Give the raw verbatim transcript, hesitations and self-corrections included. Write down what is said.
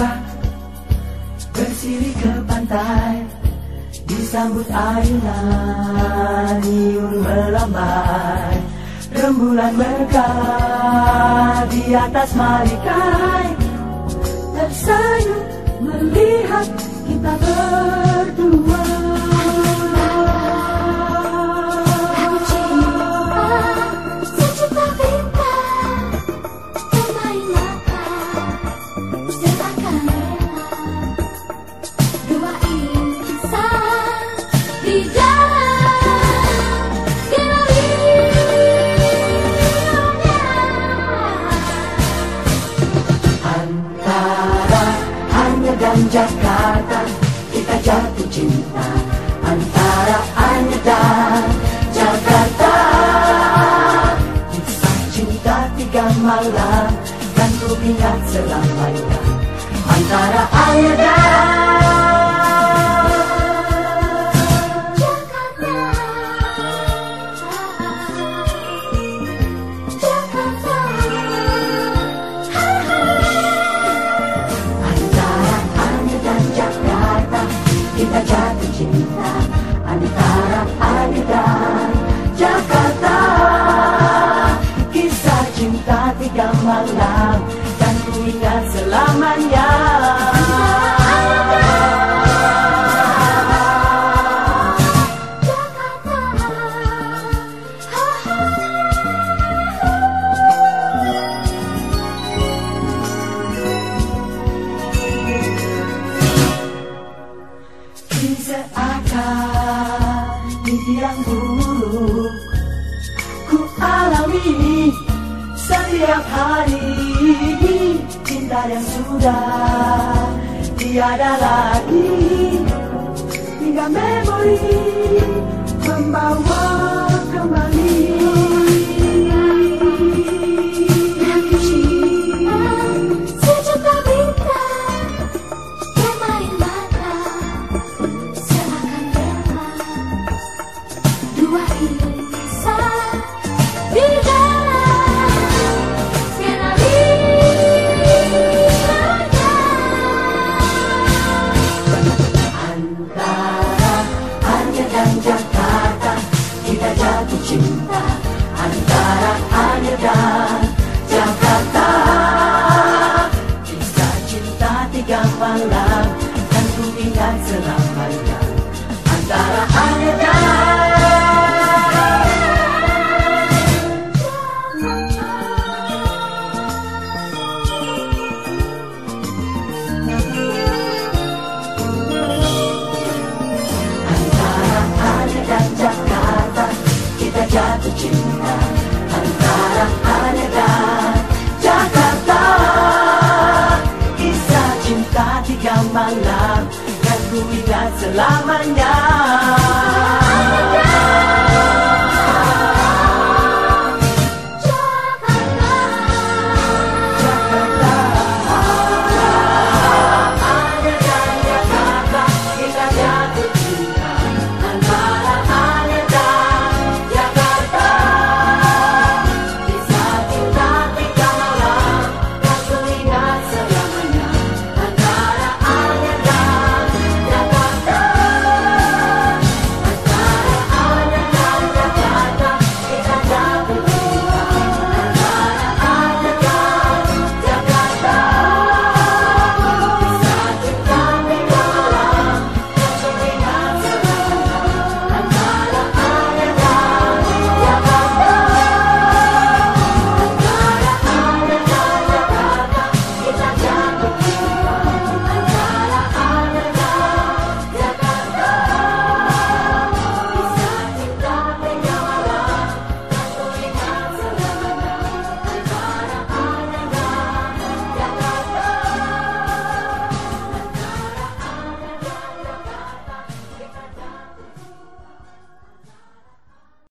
ombak bersiri ke pantai, disambut ayunan iur melambai. Rembulan megah di atas marikai, tersenyum melihat kita berdua. Dan Jakarta kita jatuh cinta, antara Anyer dan Jakarta. Kisah cinta tiga malam kan ku ingat selamanya, antara Anyer dan kita jatuh cinta, antara Anyer dan Jakarta. Kisah cinta tiga malam dan ku ingat selamanya. Seakan mimpi yang buruk ku alami setiap hari. Cinta yang sudah tiada lagi, hingga memori membawa kembali. Cinta antara Anyer dan Jakarta. Kisah cinta tiga malam kan ku ingat selamanya, antara Anyer dan antara Anyer dan Jakarta. Kita jatuh cinta, antara Anyer dan Jakarta. Kisah cinta tiga malam kan ku ingat selamanya.